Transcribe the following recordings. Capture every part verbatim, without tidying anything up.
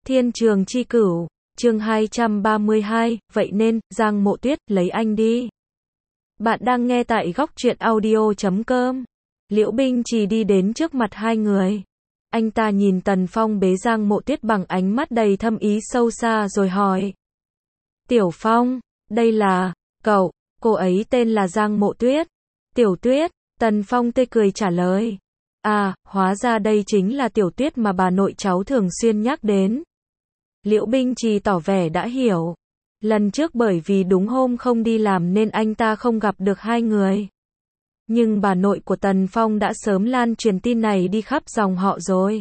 Thiên trường chi cửu, chương hai trăm ba mươi hai, vậy nên, Giang Mộ Tuyết, lấy anh đi. Bạn đang nghe tại góc truyện audio chấm com. Liễu Binh Trì đi đến trước mặt hai người. Anh ta nhìn Tần Phong bế Giang Mộ Tuyết bằng ánh mắt đầy thâm ý sâu xa rồi hỏi. Tiểu Phong, đây là, cậu, cô ấy tên là Giang Mộ Tuyết. Tiểu Tuyết, Tần Phong tươi cười trả lời. À, hóa ra đây chính là Tiểu Tuyết mà bà nội cháu thường xuyên nhắc đến. Liễu Binh Trì tỏ vẻ đã hiểu. Lần trước bởi vì đúng hôm không đi làm nên anh ta không gặp được hai người. Nhưng bà nội của Tần Phong đã sớm lan truyền tin này đi khắp dòng họ rồi.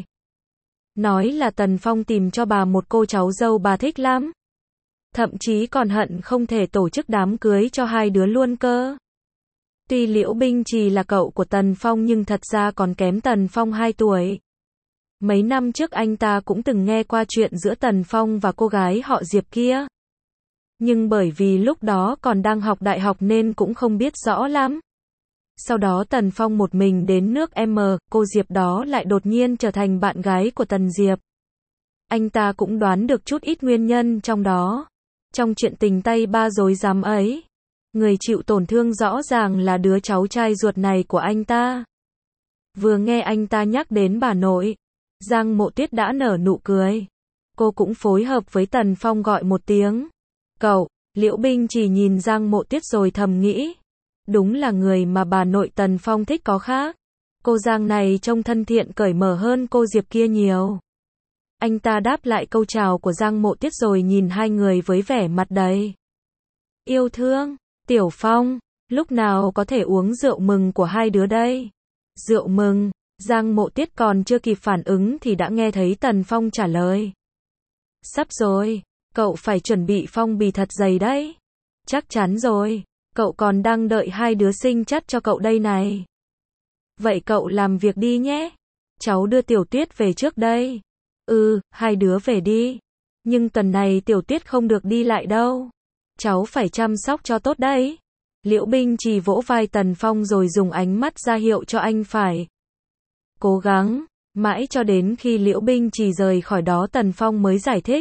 Nói là Tần Phong tìm cho bà một cô cháu dâu bà thích lắm. Thậm chí còn hận không thể tổ chức đám cưới cho hai đứa luôn cơ. Tuy Liễu Binh Trì là cậu của Tần Phong nhưng thật ra còn kém Tần Phong hai tuổi. Mấy năm trước anh ta cũng từng nghe qua chuyện giữa Tần Phong và cô gái họ Diệp kia. Nhưng bởi vì lúc đó còn đang học đại học nên cũng không biết rõ lắm. Sau đó Tần Phong một mình đến nước M, cô Diệp đó lại đột nhiên trở thành bạn gái của Tần Diệp. Anh ta cũng đoán được chút ít nguyên nhân trong đó. Trong chuyện tình tay ba rối rắm ấy, người chịu tổn thương rõ ràng là đứa cháu trai ruột này của anh ta. Vừa nghe anh ta nhắc đến bà nội, Giang Mộ Tuyết đã nở nụ cười. Cô cũng phối hợp với Tần Phong gọi một tiếng. Cậu, Liễu Binh chỉ nhìn Giang Mộ Tuyết rồi thầm nghĩ. Đúng là người mà bà nội Tần Phong thích có khác. Cô Giang này trông thân thiện cởi mở hơn cô Diệp kia nhiều. Anh ta đáp lại câu chào của Giang Mộ Tuyết rồi nhìn hai người với vẻ mặt đầy yêu thương. Tiểu Phong, lúc nào có thể uống rượu mừng của hai đứa đây? Rượu mừng? Giang Mộ Tuyết còn chưa kịp phản ứng thì đã nghe thấy Tần Phong trả lời. Sắp rồi, cậu phải chuẩn bị phong bì thật dày đấy. Chắc chắn rồi, cậu còn đang đợi hai đứa sinh chắt cho cậu đây này. Vậy cậu làm việc đi nhé. Cháu đưa Tiểu Tuyết về trước đây. Ừ, hai đứa về đi. Nhưng tuần này Tiểu Tuyết không được đi lại đâu. Cháu phải chăm sóc cho tốt đấy. Liễu Binh Trì vỗ vai Tần Phong rồi dùng ánh mắt ra hiệu cho anh phải cố gắng. Mãi cho đến khi Liễu Binh Trì rời khỏi đó Tần Phong mới giải thích.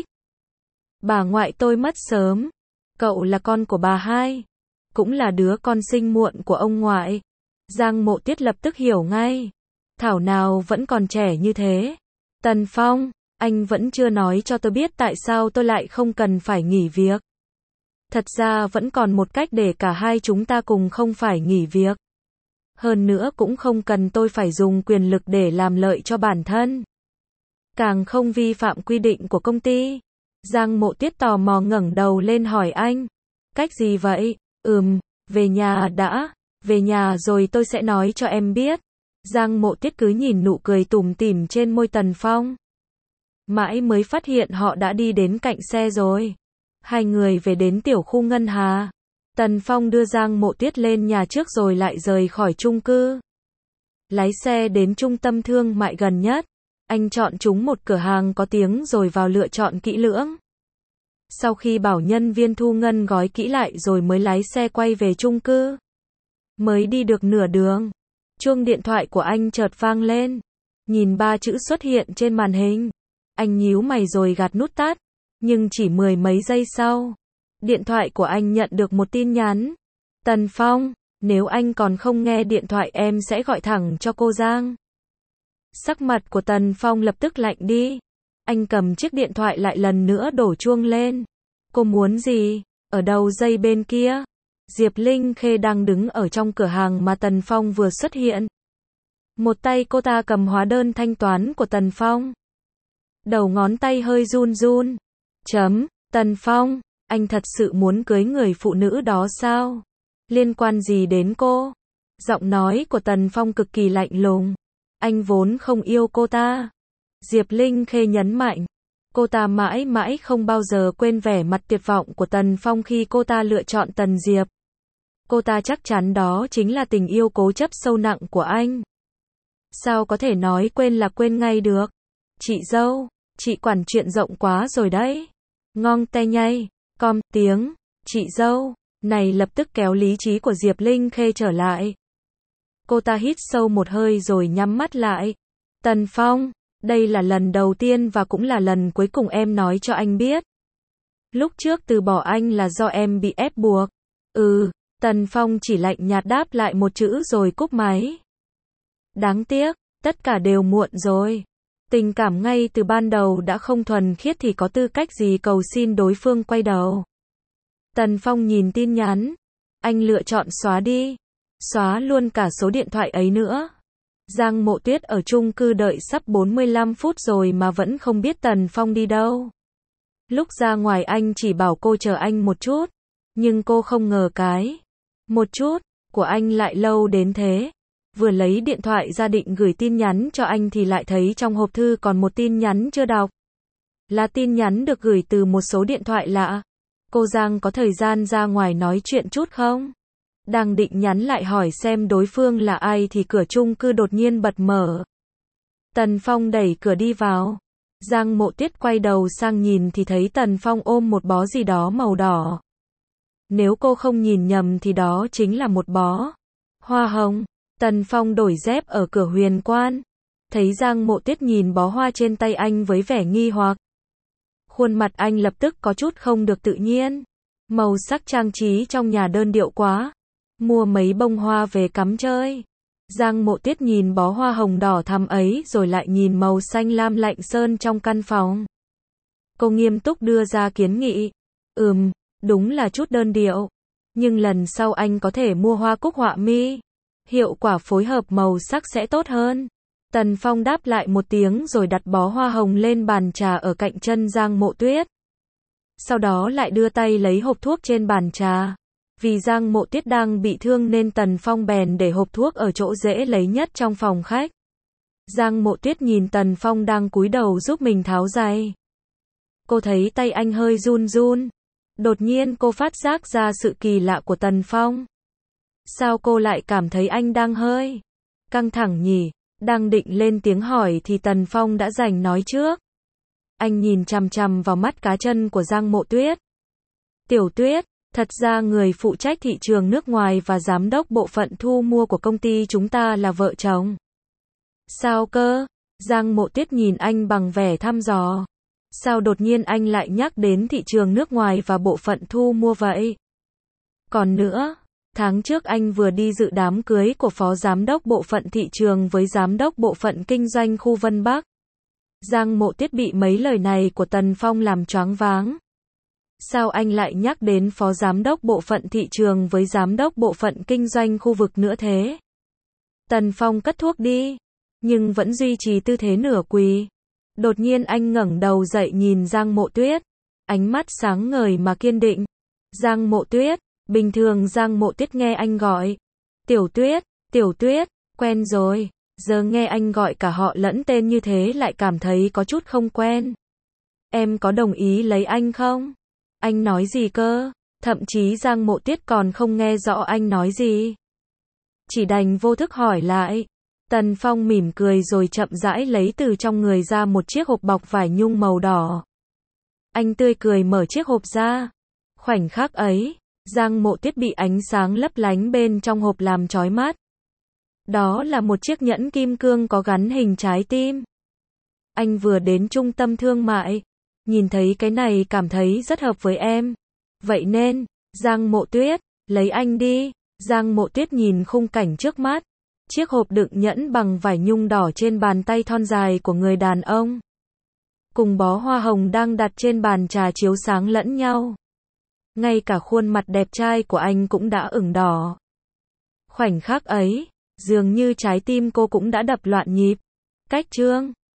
Bà ngoại tôi mất sớm. Cậu là con của bà hai. Cũng là đứa con sinh muộn của ông ngoại. Giang Mộ Tuyết lập tức hiểu ngay. Thảo nào vẫn còn trẻ như thế. Tần Phong, anh vẫn chưa nói cho tôi biết tại sao tôi lại không cần phải nghỉ việc. Thật ra vẫn còn một cách để cả hai chúng ta cùng không phải nghỉ việc. Hơn nữa cũng không cần tôi phải dùng quyền lực để làm lợi cho bản thân. Càng không vi phạm quy định của công ty. Giang Mộ Tuyết tò mò ngẩng đầu lên hỏi anh. Cách gì vậy? Ừm, về nhà đã. Về nhà rồi tôi sẽ nói cho em biết. Giang Mộ Tuyết cứ nhìn nụ cười tủm tỉm trên môi Tần Phong. Mãi mới phát hiện họ đã đi đến cạnh xe rồi. Hai người về đến tiểu khu Ngân Hà. Tần Phong đưa Giang Mộ Tuyết lên nhà trước rồi lại rời khỏi chung cư. Lái xe đến trung tâm thương mại gần nhất. Anh chọn chúng một cửa hàng có tiếng rồi vào lựa chọn kỹ lưỡng. Sau khi bảo nhân viên thu ngân gói kỹ lại rồi mới lái xe quay về chung cư. Mới đi được nửa đường, chuông điện thoại của anh chợt vang lên. Nhìn ba chữ xuất hiện trên màn hình. Anh nhíu mày rồi gạt nút tắt. Nhưng chỉ mười mấy giây sau, điện thoại của anh nhận được một tin nhắn. Tần Phong, nếu anh còn không nghe điện thoại em sẽ gọi thẳng cho cô Giang. Sắc mặt của Tần Phong lập tức lạnh đi. Anh cầm chiếc điện thoại lại lần nữa đổ chuông lên. Cô muốn gì? Ở đầu dây bên kia? Diệp Linh Khê đang đứng ở trong cửa hàng mà Tần Phong vừa xuất hiện. Một tay cô ta cầm hóa đơn thanh toán của Tần Phong. Đầu ngón tay hơi run run. Chấm, Tần Phong, anh thật sự muốn cưới người phụ nữ đó sao? Liên quan gì đến cô? Giọng nói của Tần Phong cực kỳ lạnh lùng. Anh vốn không yêu cô ta. Diệp Linh Khê nhấn mạnh. Cô ta mãi mãi không bao giờ quên vẻ mặt tuyệt vọng của Tần Phong khi cô ta lựa chọn Tần Diệp. Cô ta chắc chắn đó chính là tình yêu cố chấp sâu nặng của anh. Sao có thể nói quên là quên ngay được? Chị dâu, chị quản chuyện rộng quá rồi đấy. Ngong te nhay, com tiếng, chị dâu, này lập tức kéo lý trí của Diệp Linh Khê trở lại. Cô ta hít sâu một hơi rồi nhắm mắt lại. Tần Phong, Đây là lần đầu tiên và cũng là lần cuối cùng em nói cho anh biết. Lúc trước từ bỏ anh là do em bị ép buộc. Ừ, Tần Phong chỉ lạnh nhạt đáp lại một chữ rồi cúp máy. Đáng tiếc, tất cả đều muộn rồi. Tình cảm ngay từ ban đầu đã không thuần khiết thì có tư cách gì cầu xin đối phương quay đầu. Tần Phong nhìn tin nhắn. Anh lựa chọn xóa đi. Xóa luôn cả số điện thoại ấy nữa. Giang Mộ Tuyết ở chung cư đợi sắp bốn mươi lăm phút rồi mà vẫn không biết Tần Phong đi đâu. Lúc ra ngoài anh chỉ bảo cô chờ anh một chút. Nhưng cô không ngờ cái một chút của anh lại lâu đến thế. Vừa lấy điện thoại ra định gửi tin nhắn cho anh thì lại thấy trong hộp thư còn một tin nhắn chưa đọc. Là tin nhắn được gửi từ một số điện thoại lạ. Cô Giang có thời gian ra ngoài nói chuyện chút không? Đang định nhắn lại hỏi xem đối phương là ai thì cửa chung cư đột nhiên bật mở. Tần Phong đẩy cửa đi vào. Giang Mộ Tuyết quay đầu sang nhìn thì thấy Tần Phong ôm một bó gì đó màu đỏ. Nếu cô không nhìn nhầm thì đó chính là một bó hoa hồng. Tần Phong đổi dép ở cửa Huyền Quan. Thấy Giang Mộ Tuyết nhìn bó hoa trên tay anh với vẻ nghi hoặc. Khuôn mặt anh lập tức có chút không được tự nhiên. Màu sắc trang trí trong nhà đơn điệu quá. Mua mấy bông hoa về cắm chơi. Giang Mộ Tuyết nhìn bó hoa hồng đỏ thắm ấy rồi lại nhìn màu xanh lam lạnh sơn trong căn phòng. Cô nghiêm túc đưa ra kiến nghị. Ừm, đúng là chút đơn điệu. Nhưng lần sau anh có thể mua hoa cúc họa mi. Hiệu quả phối hợp màu sắc sẽ tốt hơn. Tần Phong đáp lại một tiếng rồi đặt bó hoa hồng lên bàn trà ở cạnh chân Giang Mộ Tuyết. Sau đó lại đưa tay lấy hộp thuốc trên bàn trà. Vì Giang Mộ Tuyết đang bị thương nên Tần Phong bèn để hộp thuốc ở chỗ dễ lấy nhất trong phòng khách. Giang Mộ Tuyết nhìn Tần Phong đang cúi đầu giúp mình tháo giày. Cô thấy tay anh hơi run run. Đột nhiên cô phát giác ra sự kỳ lạ của Tần Phong. Sao cô lại cảm thấy anh đang hơi căng thẳng nhỉ? Đang định lên tiếng hỏi thì Tần Phong đã giành nói trước. Anh nhìn chằm chằm vào mắt cá chân của Giang Mộ Tuyết. Tiểu Tuyết, thật ra người phụ trách thị trường nước ngoài và giám đốc bộ phận thu mua của công ty chúng ta là vợ chồng. Sao cơ? Giang Mộ Tuyết nhìn anh bằng vẻ thăm dò. Sao đột nhiên anh lại nhắc đến thị trường nước ngoài và bộ phận thu mua vậy? Còn nữa, tháng trước anh vừa đi dự đám cưới của phó giám đốc bộ phận thị trường với giám đốc bộ phận kinh doanh khu Vân Bắc. Giang Mộ Tuyết bị mấy lời này của Tần Phong làm choáng váng. Sao anh lại nhắc đến phó giám đốc bộ phận thị trường với giám đốc bộ phận kinh doanh khu vực nữa thế? Tần Phong cất thuốc đi, nhưng vẫn duy trì tư thế nửa quỳ. Đột nhiên anh ngẩng đầu dậy nhìn Giang Mộ Tuyết, ánh mắt sáng ngời mà kiên định. Giang Mộ Tuyết, bình thường Giang Mộ Tuyết nghe anh gọi Tiểu Tuyết, Tiểu Tuyết, quen rồi, giờ nghe anh gọi cả họ lẫn tên như thế lại cảm thấy có chút không quen. Em có đồng ý lấy anh không? Anh nói gì cơ? Thậm chí Giang Mộ Tuyết còn không nghe rõ anh nói gì. Chỉ đành vô thức hỏi lại. Tần Phong mỉm cười rồi chậm rãi lấy từ trong người ra một chiếc hộp bọc vải nhung màu đỏ. Anh tươi cười mở chiếc hộp ra. Khoảnh khắc ấy, Giang Mộ Tuyết bị ánh sáng lấp lánh bên trong hộp làm chói mắt. Đó là một chiếc nhẫn kim cương có gắn hình trái tim. Anh vừa đến trung tâm thương mại, nhìn thấy cái này cảm thấy rất hợp với em. Vậy nên, Giang Mộ Tuyết, lấy anh đi. Giang Mộ Tuyết nhìn khung cảnh trước mắt. Chiếc hộp đựng nhẫn bằng vải nhung đỏ trên bàn tay thon dài của người đàn ông. Cùng bó hoa hồng đang đặt trên bàn trà chiếu sáng lẫn nhau. Ngay cả khuôn mặt đẹp trai của anh cũng đã ửng đỏ. Khoảnh khắc ấy, dường như trái tim cô cũng đã đập loạn nhịp. Cách chương